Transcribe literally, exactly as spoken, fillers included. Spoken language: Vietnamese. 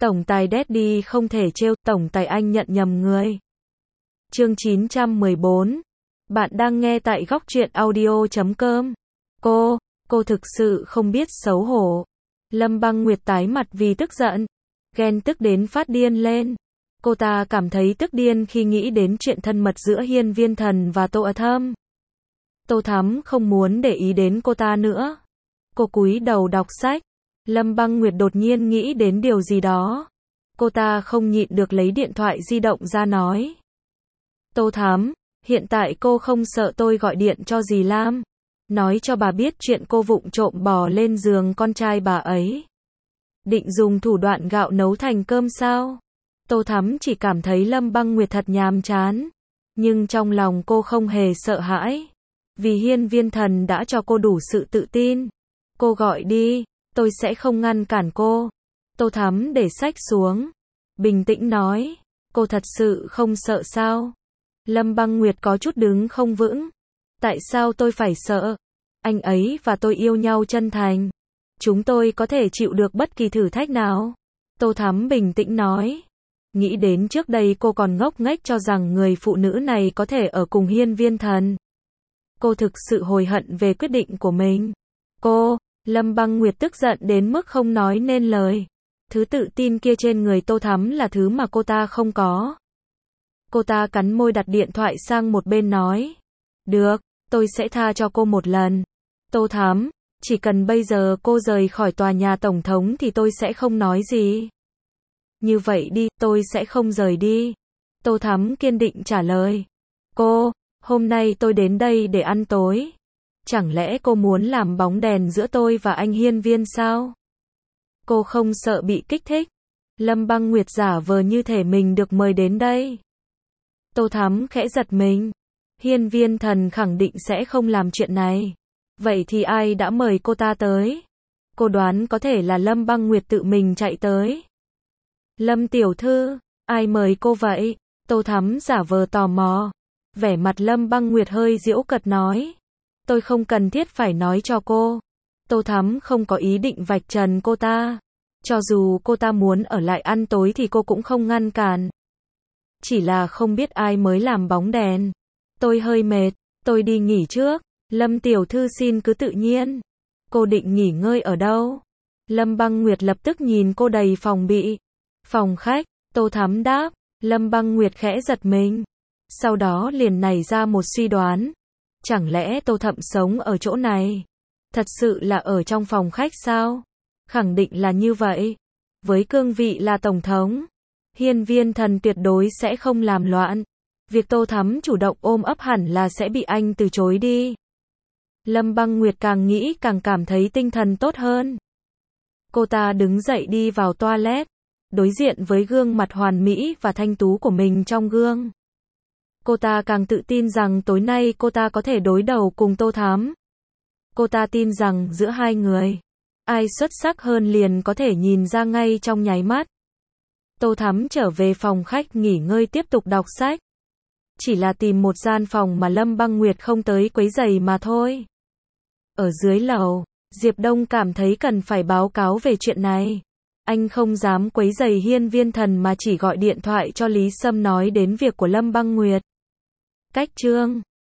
Tổng tài Daddy không thể trêu, tổng tài anh nhận nhầm người. Chương chín trăm mười bốn. Bạn đang nghe tại góc truyện audio chấm com. Cô, cô thực sự không biết xấu hổ. Lâm Băng Nguyệt tái mặt vì tức giận, ghen tức đến phát điên lên. Cô ta cảm thấy tức điên khi nghĩ đến chuyện thân mật giữa Hiên Viên Thần và Tô Thâm. Tô Thắm không muốn để ý đến cô ta nữa. Cô cúi đầu đọc sách. Lâm Băng Nguyệt đột nhiên nghĩ đến điều gì đó. Cô ta không nhịn được lấy điện thoại di động ra nói. Tô Thắm, hiện tại cô không sợ tôi gọi điện cho dì Lam, nói cho bà biết chuyện cô vụng trộm bò lên giường con trai bà ấy. Định dùng thủ đoạn gạo nấu thành cơm sao? Tô Thắm chỉ cảm thấy Lâm Băng Nguyệt thật nhàm chán. Nhưng trong lòng cô không hề sợ hãi. Vì Hiên Viên Thần đã cho cô đủ sự tự tin. Cô gọi đi, tôi sẽ không ngăn cản cô. Tô Thắm để sách xuống, bình tĩnh nói, cô thật sự không sợ sao? Lâm Băng Nguyệt có chút đứng không vững. Tại sao tôi phải sợ? Anh ấy và tôi yêu nhau chân thành. Chúng tôi có thể chịu được bất kỳ thử thách nào. Tô Thắm bình tĩnh nói. Nghĩ đến trước đây cô còn ngốc nghếch cho rằng người phụ nữ này có thể ở cùng Hiên Viên Thần. Cô thực sự hối hận về quyết định của mình. Cô, Lâm Băng Nguyệt tức giận đến mức không nói nên lời. Thứ tự tin kia trên người Tô Thắm là thứ mà cô ta không có. Cô ta cắn môi đặt điện thoại sang một bên nói. Được, tôi sẽ tha cho cô một lần. Tô Thắm, chỉ cần bây giờ cô rời khỏi tòa nhà tổng thống thì tôi sẽ không nói gì. Như vậy đi, tôi sẽ không rời đi. Tô Thắm kiên định trả lời. Cô, hôm nay tôi đến đây để ăn tối. Chẳng lẽ cô muốn làm bóng đèn giữa tôi và anh Hiên Viên sao? Cô không sợ bị kích thích. Lâm Băng Nguyệt giả vờ như thể mình được mời đến đây. Tô Thắm khẽ giật mình. Hiên Viên Thần khẳng định sẽ không làm chuyện này. Vậy thì ai đã mời cô ta tới? Cô đoán có thể là Lâm Băng Nguyệt tự mình chạy tới. Lâm tiểu thư, ai mời cô vậy? Tô Thắm giả vờ tò mò. Vẻ mặt Lâm Băng Nguyệt hơi giễu cợt nói. Tôi không cần thiết phải nói cho cô. Tô Thắm không có ý định vạch trần cô ta. Cho dù cô ta muốn ở lại ăn tối thì cô cũng không ngăn cản. Chỉ là không biết ai mới làm bóng đèn. Tôi hơi mệt, tôi đi nghỉ trước. Lâm tiểu thư xin cứ tự nhiên. Cô định nghỉ ngơi ở đâu? Lâm Băng Nguyệt lập tức nhìn cô đầy phòng bị. Phòng khách, Tô Thắm đáp. Lâm Băng Nguyệt khẽ giật mình. Sau đó liền nảy ra một suy đoán. Chẳng lẽ Tô Thậm sống ở chỗ này? Thật sự là ở trong phòng khách sao? Khẳng định là như vậy. Với cương vị là tổng thống, Hiên Viên Thần tuyệt đối sẽ không làm loạn. Việc Tô Thắm chủ động ôm ấp hẳn là sẽ bị anh từ chối đi. Lâm Băng Nguyệt càng nghĩ càng cảm thấy tinh thần tốt hơn. Cô ta đứng dậy đi vào toilet, đối diện với gương mặt hoàn mỹ và thanh tú của mình trong gương. Cô ta càng tự tin rằng tối nay cô ta có thể đối đầu cùng Tô Thắm. Cô ta tin rằng giữa hai người, ai xuất sắc hơn liền có thể nhìn ra ngay trong nháy mắt. Tô Thắm trở về phòng khách nghỉ ngơi tiếp tục đọc sách. Chỉ là tìm một gian phòng mà Lâm Băng Nguyệt không tới quấy rầy mà thôi. Ở dưới lầu, Diệp Đông cảm thấy cần phải báo cáo về chuyện này. Anh không dám quấy rầy Hiên Viên Thần mà chỉ gọi điện thoại cho Lý Sâm nói đến việc của Lâm Băng Nguyệt. Cách chương